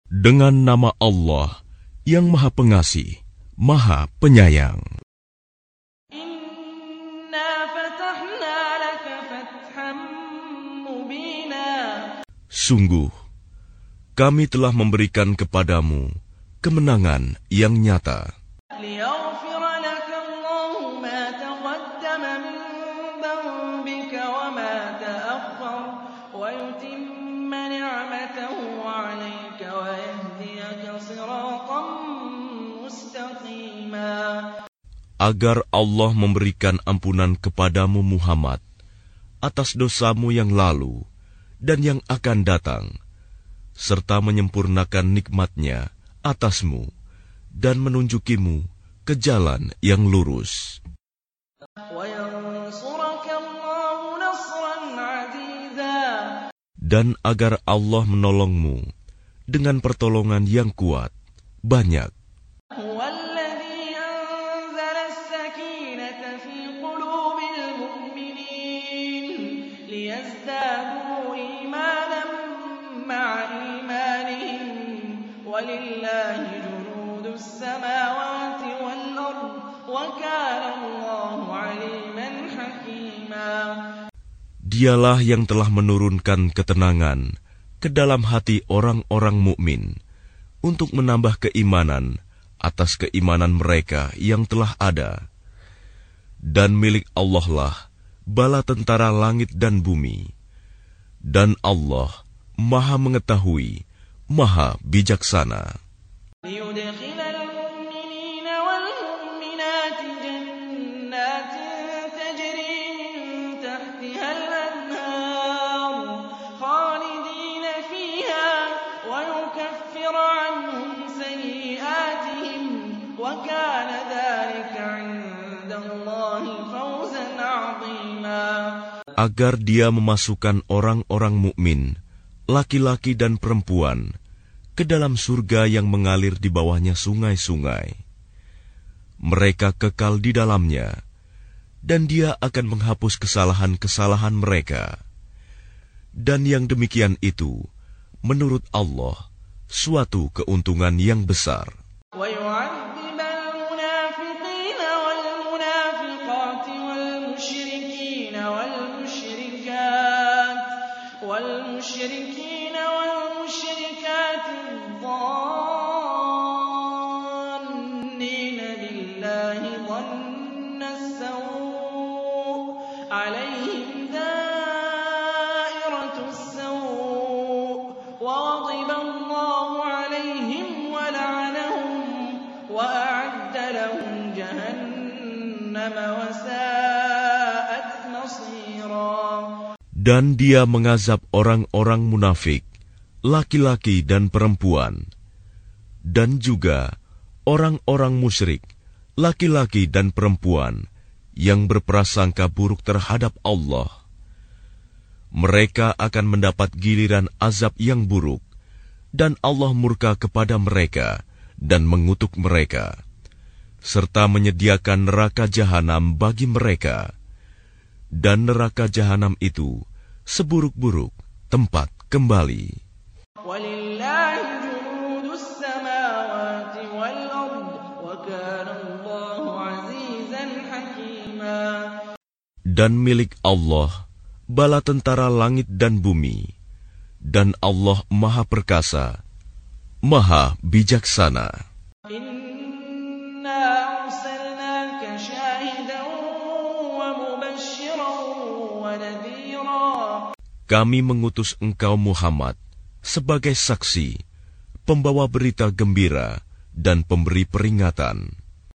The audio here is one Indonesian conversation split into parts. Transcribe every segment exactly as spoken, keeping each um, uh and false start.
Dengan nama Allah yang Maha Pengasih, Maha Penyayang. Inna fatahna laka fathan mubina. Sungguh, kami telah memberikan kepadamu kemenangan yang nyata. ليغفر لك الله ما تقدم من ذنبك وما تأخر ويتم نعمته عليك ويهديك صراطا مستقيما. Agar Allah memberikan ampunan kepadamu Muhammad atas dosamu yang lalu dan yang akan datang, serta menyempurnakan nikmat-Nya atasmu dan menunjukimu ke jalan yang lurus. Dan agar Allah menolongmu dengan pertolongan yang kuat, banyak. Dialah yang telah menurunkan ketenangan ke dalam hati orang-orang mukmin untuk menambah keimanan atas keimanan mereka yang telah ada. Dan milik Allah lah bala tentara langit dan bumi. Dan Allah Maha Mengetahui, Maha Bijaksana. Agar Dia memasukkan orang-orang mukmin, laki-laki dan perempuan, ke dalam surga yang mengalir di bawahnya sungai-sungai. Mereka kekal di dalamnya, dan Dia akan menghapus kesalahan-kesalahan mereka. Dan yang demikian itu, menurut Allah, suatu keuntungan yang besar. والمشركين والمشركات الظانين بالله ظن السوء عليهم دائرة السوء وغضب الله عليهم ولعنهم وأعد لهم جهنم وساءت مصيرا. Dan Dia mengazab orang-orang munafik, laki-laki dan perempuan, dan juga orang-orang musyrik, laki-laki dan perempuan, yang berprasangka buruk terhadap Allah. Mereka akan mendapat giliran azab yang buruk, dan Allah murka kepada mereka dan mengutuk mereka, serta menyediakan neraka jahanam bagi mereka. Dan neraka jahanam itu seburuk-buruk tempat kembali. Dan milik Allah bala tentara langit dan bumi, dan Allah Maha Perkasa, Maha Bijaksana. Kami mengutus engkau Muhammad sebagai saksi, pembawa berita gembira dan pemberi peringatan.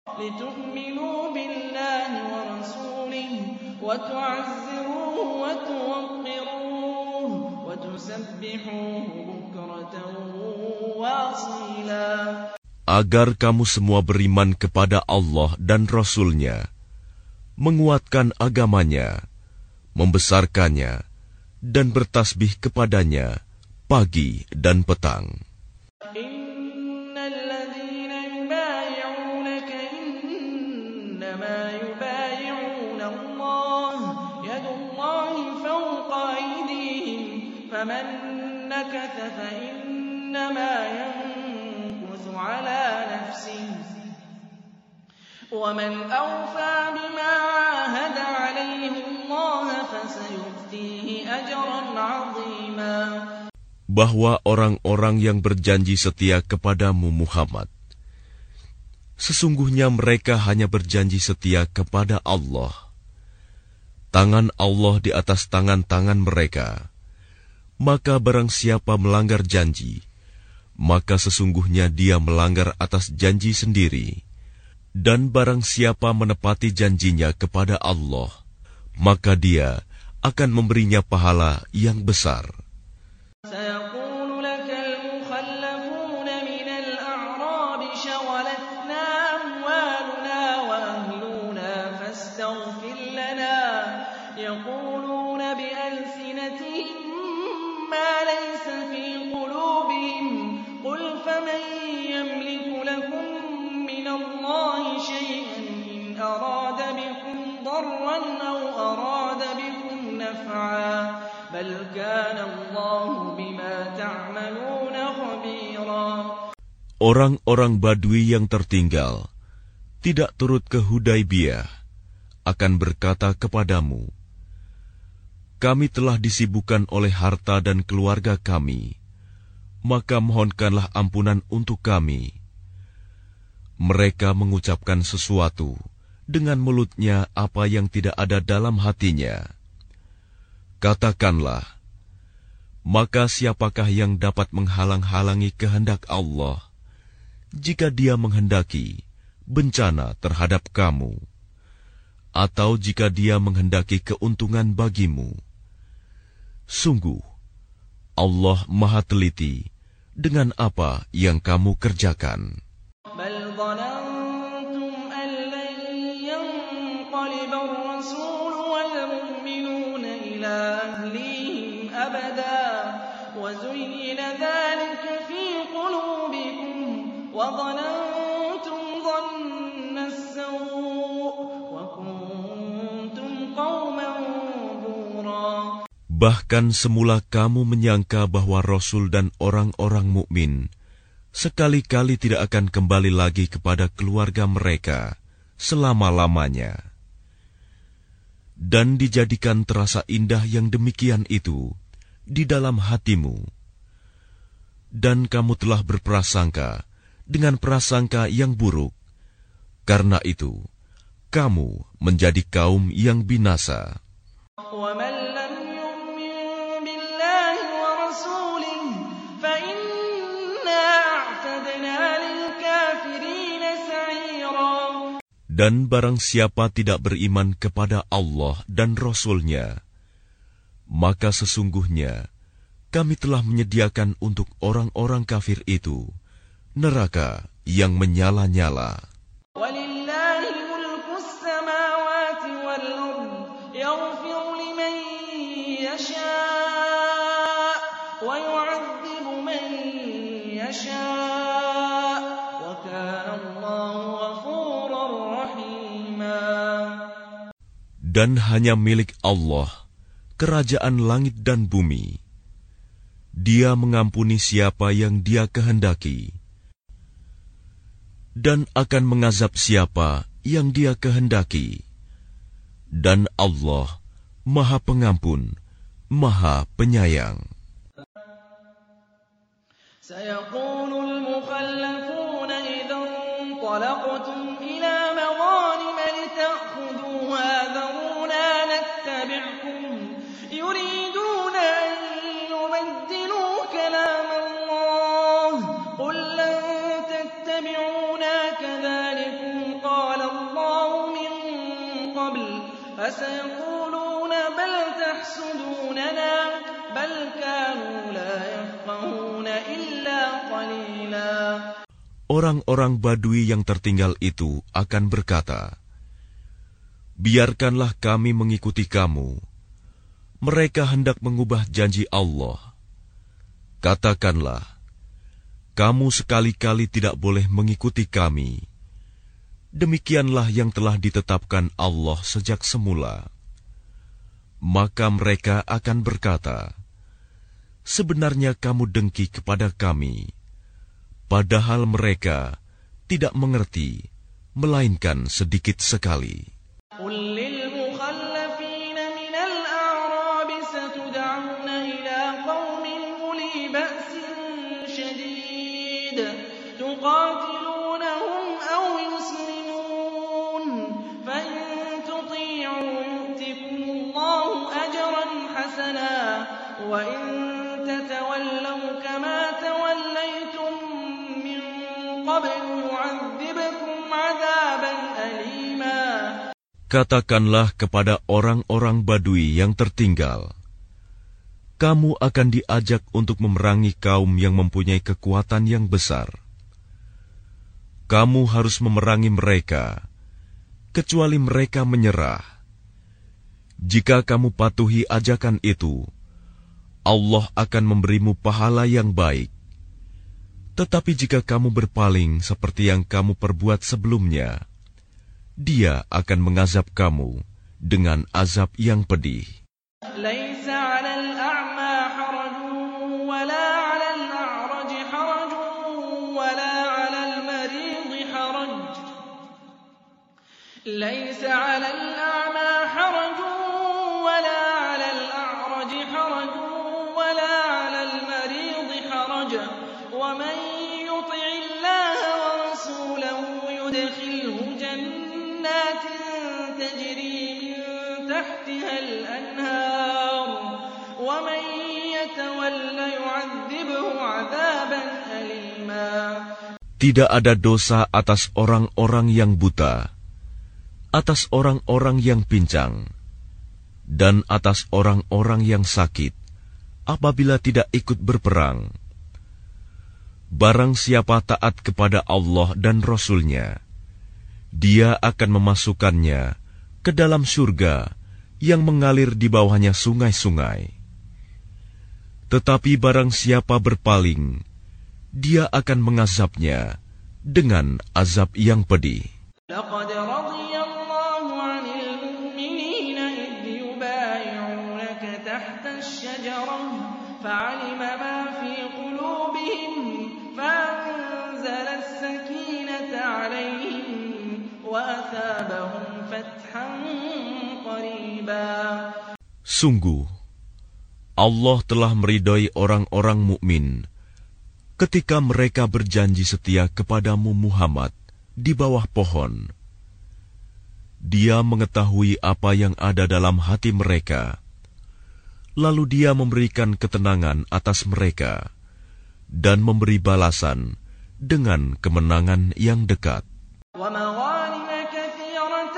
Agar kamu semua beriman kepada Allah dan Rasul-Nya, menguatkan agamanya, membesarkannya, dan bertasbih kepadanya pagi dan petang. فمن نكث فإنما ينكث وَمَنْ أَوْفَى بِمَا عَاهَدَ عَلَيْهِ اللَّهَ فَسَيُؤْتِيهِ أَجْرًا عَظِيمًا. Bahwa orang-orang yang berjanji setia kepadamu Muhammad, sesungguhnya mereka hanya berjanji setia kepada Allah. Tangan Allah di atas tangan-tangan mereka. Maka barang siapa melanggar janji, maka sesungguhnya dia melanggar atas janji sendiri. Dan barang siapa menepati janjinya kepada Allah, maka dia akan memberinya pahala yang besar. سيقول لك المخلفون من الأعراب شغلتنا أموالنا وأهلنا فاستغفر لنا يقولون بألسنتهم ما ليس في قلوبهم قل فمن يملك لكم من الله شيئا إن أراد بكم ضرا أو أراد بكم نفعا بل كان الله بما تعملون خبيرا. Orang-orang Badui yang tertinggal tidak turut ke Hudaibiyah akan berkata kepadamu, kami telah disibukkan oleh harta dan keluarga kami, maka mohonkanlah ampunan untuk kami. Mereka mengucapkan sesuatu dengan mulutnya apa yang tidak ada dalam hatinya. Katakanlah, maka siapakah yang dapat menghalang-halangi kehendak Allah jika Dia menghendaki bencana terhadap kamu, atau jika Dia menghendaki keuntungan bagimu? Sungguh, Allah Maha Teliti dengan apa yang kamu kerjakan. بل ظننتم أن لن ينقلب الرسول والمؤمنون إلى أهليهم أبدا وزين ذلك في قلوبكم وظننتم ظن السوء وكنتم قوما بورا. Bahkan semula kamu menyangka bahwa Rasul dan orang-orang mukmin sekali-kali tidak akan kembali lagi kepada keluarga mereka selama-lamanya. Dan dijadikan terasa indah yang demikian itu di dalam hatimu. Dan kamu telah berprasangka dengan prasangka yang buruk. Karena itu, kamu menjadi kaum yang binasa. وَمَنْ لَمْ يُؤْمِنْ بِاللَّهِ وَرَسُولِهِ فَإِنَّا أَعْتَدْنَا لِلْكَافِرِينَ سَعِيرًا. Dan barang siapa tidak beriman kepada Allah dan Rasul-Nya, maka sesungguhnya kami telah menyediakan untuk orang-orang kafir itu neraka yang menyala-nyala. وَلِلَّهِ مُلْكُ السَّمَاوَاتِ وَالْأَرْضِ يَغْفِرُ لِمَن يَشَاءُ وَيُعَذِّبُ مَن يَشَاءُ وَكَانَ اللَّهُ غَفُورًا رَّحِيمًا. Dan hanya milik Allah kerajaan langit dan bumi. Dia mengampuni siapa yang Dia kehendaki, dan akan mengazab siapa yang Dia kehendaki. Dan Allah Maha Pengampun, Maha Penyayang. سيقول المخلفون إذا انطلقتم إلى مغانم لتأخذوها ذرونا نتبعكم يريدون أن يبدلوا كلام الله قل لن تتبعونا كذلكم قال الله من قبل فسيقولون بل تحسدوننا بل كانوا لا يفقهون إلا قليلا. Orang-orang Badui yang tertinggal itu akan berkata, biarkanlah kami mengikuti kamu. Mereka hendak mengubah janji Allah. Katakanlah, kamu sekali-kali tidak boleh mengikuti kami. Demikianlah yang telah ditetapkan Allah sejak semula. Maka mereka akan berkata, sebenarnya kamu dengki kepada kami, padahal mereka tidak mengerti melainkan sedikit sekali. قل للمخلفين من الأعراب ستدعون إلى قوم أولي بأس شديد تقاتلونهم أو يسلمون فإن تطيعوا يؤتكم الله أجرا حسنا وإن تتولوا كما توليتم من قبل يعذبكم عذابا أليما. Katakanlah kepada orang-orang Badui yang tertinggal, kamu akan diajak untuk memerangi kaum yang mempunyai kekuatan yang besar. Kamu harus memerangi mereka, kecuali mereka menyerah. Jika kamu patuhi ajakan itu, Allah akan memberimu pahala yang baik. Tetapi jika kamu berpaling seperti yang kamu perbuat sebelumnya, Dia akan mengazab kamu dengan azab yang pedih. ليس على الأعمى حرج ولا على الأعرج حرج ولا على المريض حرج ليس على الأعمى حرج ولا على الأعرج حرج ولا على المريض حرج ومن يطع الله ورسوله يدخله جنات تجري من تحتها الأنهار ومن يتول يعذبه عذابا أليما. Tidak ada dosa atas orang-orang yang buta, atas orang-orang yang pincang, dan atas orang-orang yang sakit apabila tidak ikut berperang. Barang siapa taat kepada Allah dan Rasul-Nya, Dia akan memasukkannya ke dalam surga yang mengalir di bawahnya sungai-sungai. Tetapi barang siapa berpaling, Dia akan mengazabnya dengan azab yang pedih. لقد رضي الله عن المؤمنين إذ يبايعونك تحت الشجرة فعلم ما في قلوبهم فأنزل السكينة عليهم وأثابهم فتحا قريبا. Sungguh, Allah telah meridai orang-orang mukmin ketika mereka berjanji setia kepadamu Muhammad di bawah pohon. Dia mengetahui apa yang ada dalam hati mereka, lalu Dia memberikan ketenangan atas mereka dan memberi balasan dengan kemenangan yang dekat. ومغانم كثيرة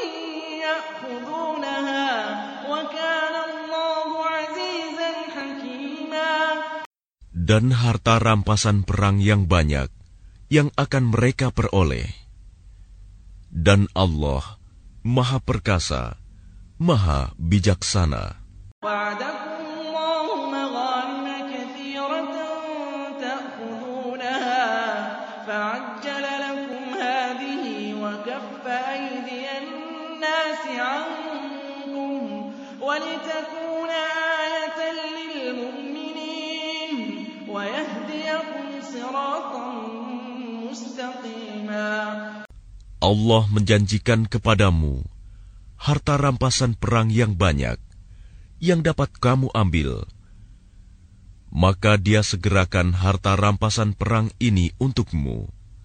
يأخذونها وكان الله عزيزا حكيما. Dan harta rampasan perang yang banyak yang akan mereka peroleh. Dan Allah Maha Perkasa, Maha Bijaksana. وعدكم الله مغانم كثيرة تأخذونها فعجل لكم هذه وكف أيدي الناس عنكم ولتكون آية للمؤمنين ويهديكم صراطا مستقيما. Allah menjanjikan kepadamu harta rampasan perang yang banyak yang dapat kamu ambil. Maka Dia segerakan harta rampasan perang ini untukmu.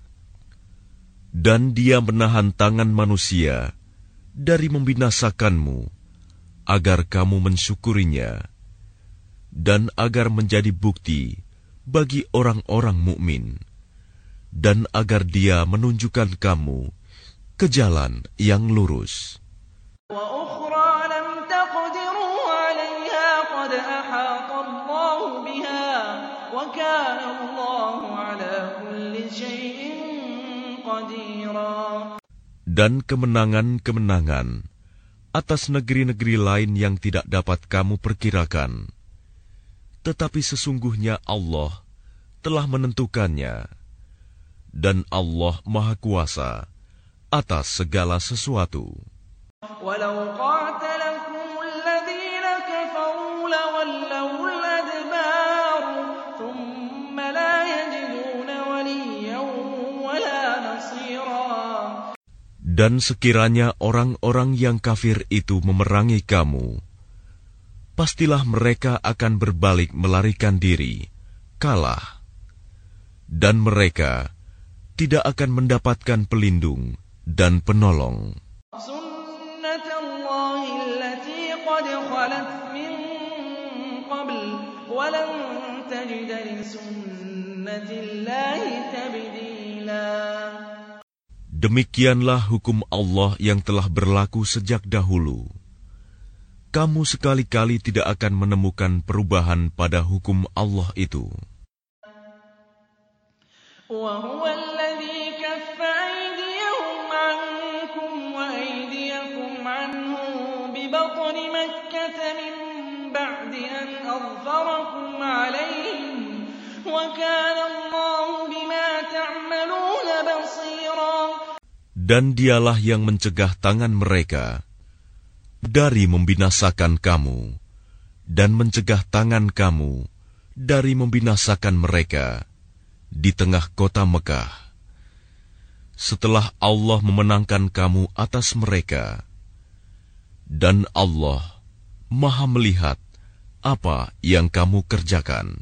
Dan Dia menahan tangan manusia dari membinasakanmu, agar kamu mensyukurinya, dan agar menjadi bukti bagi orang-orang mukmin, dan agar Dia menunjukkan kamu ke jalan yang lurus. وأخرى لم تقدروا عليها قد أحاط الله بها وكان الله على كل شيء قديرا. Dan kemenangan-kemenangan atas negeri-negeri lain yang tidak dapat kamu perkirakan. Tetapi sesungguhnya Allah telah menentukannya, dan Allah Maha Kuasa atas segala sesuatu. ولو قاتلكم الذين كفروا لولوا الأدبار ثم لا يجدون وليا ولا نصيرا. Dan sekiranya orang-orang yang kafir itu memerangi kamu, pastilah mereka akan berbalik melarikan diri, kalah. Dan mereka tidak akan mendapatkan pelindung dan penolong. Sunnatullahi allati qad khalat min qabl wa lan tajida li sunnatillahi tabdila. Demikianlah hukum Allah yang telah berlaku sejak dahulu. Kamu sekali-kali tidak akan menemukan perubahan pada hukum Allah itu. وَهُوَ الَّذِي كَفَّ أَيْدِيَهُمْ عَنكُمْ وَأَيْدِيَكُمْ عَنْهُم بِبَطْنِ مَكَّةَ مِن بَعْدِ أَنْ أَظْفَرَكُمْ عَلَيْهِمْ وَكَانَ اللَّهُ بِمَا تَعْمَلُونَ بَصِيرًا. Dan dialah yang mencegah tangan mereka dari membinasakan kamu dan mencegah tangan kamu dari membinasakan mereka di tengah kota Mekah, setelah Allah memenangkan kamu atas mereka. Dan Allah Maha melihat apa yang kamu kerjakan.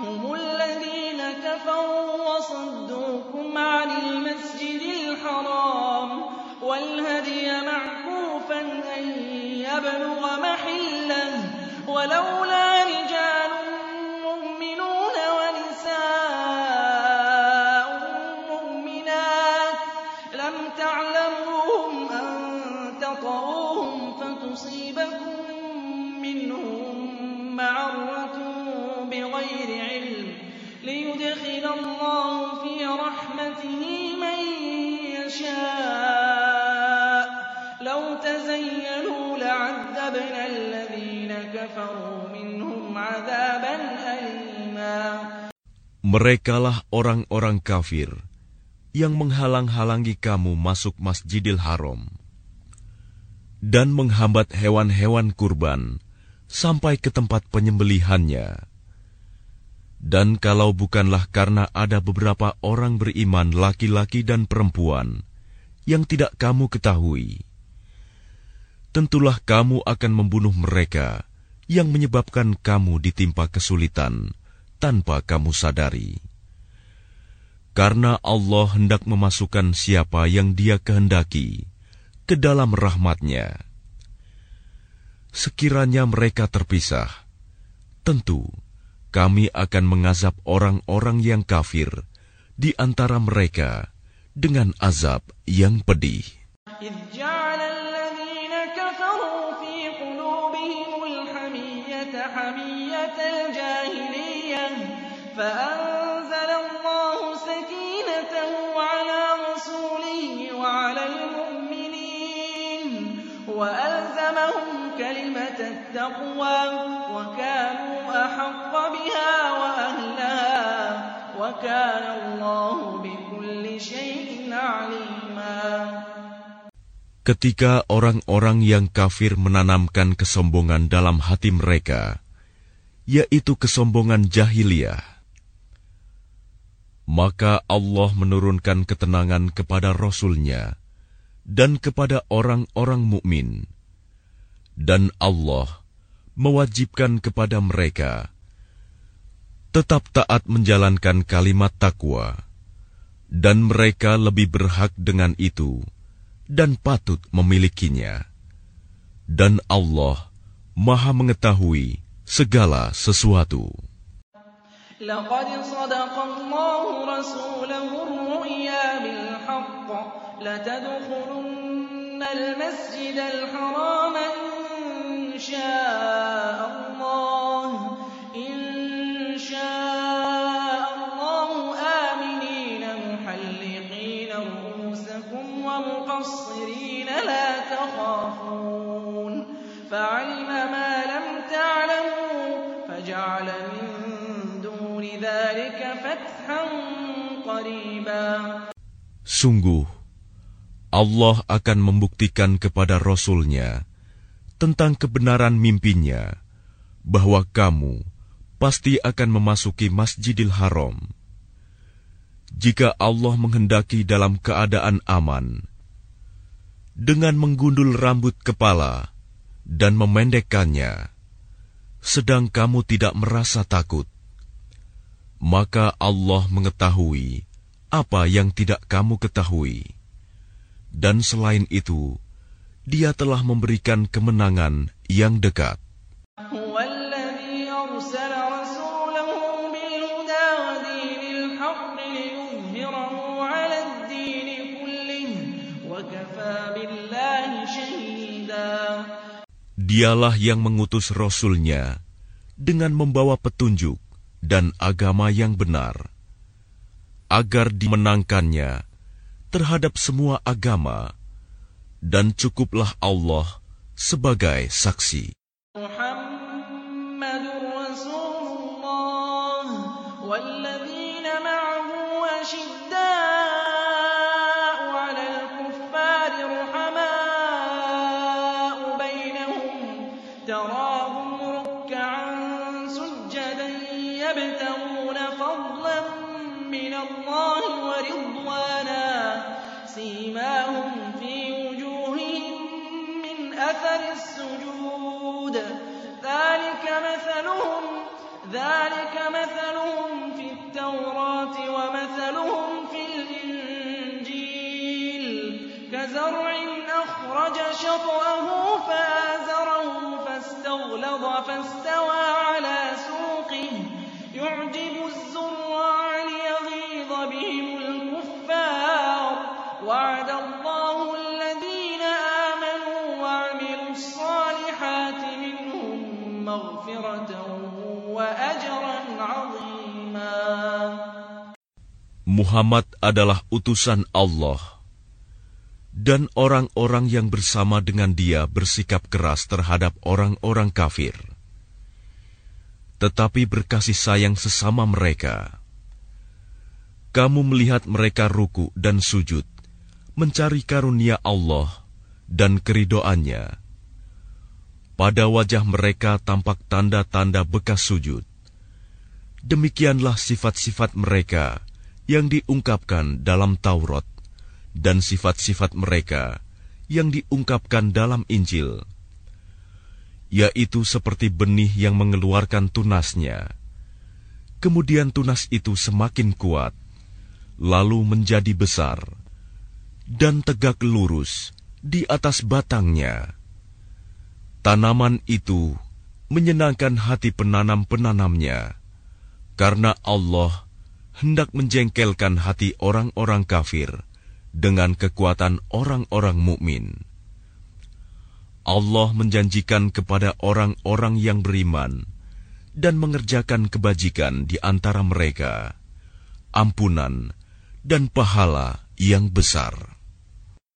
Merekalah orang-orang kafir yang menghalang-halangi kamu masuk Masjidil Haram dan menghambat hewan-hewan kurban sampai ke tempat penyembelihannya. Dan kalau bukanlah karena ada beberapa orang beriman laki-laki dan perempuan yang tidak kamu ketahui, tentulah kamu akan membunuh mereka yang menyebabkan kamu ditimpa kesulitan tanpa kamu sadari. Karena Allah hendak memasukkan siapa yang Dia kehendaki ke dalam rahmat-Nya. Sekiranya mereka terpisah, tentu kami akan mengazab orang-orang yang kafir di antara mereka dengan azab yang pedih. فأنزل الله سكينته على رسوله وعلى المؤمنين وألزمهم كلمة التقوى وكانوا أحق بها وأهلها وكان الله بكل شيء عليما. Ketika orang-orang yang kafir menanamkan kesombongan dalam hati mereka, yaitu kesombongan jahiliyah, maka Allah menurunkan ketenangan kepada Rasul-Nya dan kepada orang-orang mukmin, dan Allah mewajibkan kepada mereka tetap taat menjalankan kalimat takwa, dan mereka lebih berhak dengan itu dan patut memilikinya. Dan Allah Maha mengetahui segala sesuatu. لقد صدق الله رسوله الرؤيا بالحق لتدخلن المسجد الحرام إن شاء الله إن شاء الله آمنين محلقين رؤوسكم ومقصرين لا تخافون فعلم ما لم تعلموا فجعل من Sungguh, Allah akan membuktikan kepada Rasul-Nya tentang kebenaran mimpinya bahwa kamu pasti akan memasuki Masjidil Haram. Jika Allah menghendaki dalam keadaan aman, dengan menggundul rambut kepala dan memendekkannya, sedang kamu tidak merasa takut, maka Allah mengetahui apa yang tidak kamu ketahui. Dan selain itu, Dia telah memberikan kemenangan yang dekat. Dialah yang mengutus Rasul-Nya dengan membawa petunjuk dan agama yang benar, agar dimenangkannya terhadap semua agama, dan cukuplah Allah sebagai saksi. Muhammadur Rasulullah walladzina ma'ahu ashidda'u 'alal kuffari ruhama'u bainahum tarahum ruk'an sujjadan yabtaghuna fadlan min Allah wa ridwana simahum fi أثر السجود ذلك مثلهم ذلك مثلهم في التوراة ومثلهم في الإنجيل كزرع أخرج شطأه فآزره فاستغلظ فاستوى على سوقه يعجب الزراع ليغيظ بهم الكفار وعد الله الذين آمنوا وعملوا الصالحات منهم مغفرة وأجرا عظيما. Muhammad adalah utusan Allah, dan orang-orang yang bersama dengan dia bersikap keras terhadap orang-orang kafir, tetapi berkasih sayang sesama mereka. Kamu melihat mereka ruku dan sujud, mencari karunia Allah dan keridoannya. Pada wajah mereka tampak tanda-tanda bekas sujud. Demikianlah sifat-sifat mereka yang diungkapkan dalam Taurat, dan sifat-sifat mereka yang diungkapkan dalam Injil, yaitu seperti benih yang mengeluarkan tunasnya. Kemudian tunas itu semakin kuat, lalu menjadi besar, dan tegak lurus di atas batangnya. Tanaman itu menyenangkan hati penanam-penanamnya, karena Allah hendak menjengkelkan hati orang-orang kafir dengan kekuatan orang-orang mukmin. Allah menjanjikan kepada orang-orang yang beriman dan mengerjakan kebajikan di antara mereka ampunan dan pahala yang besar.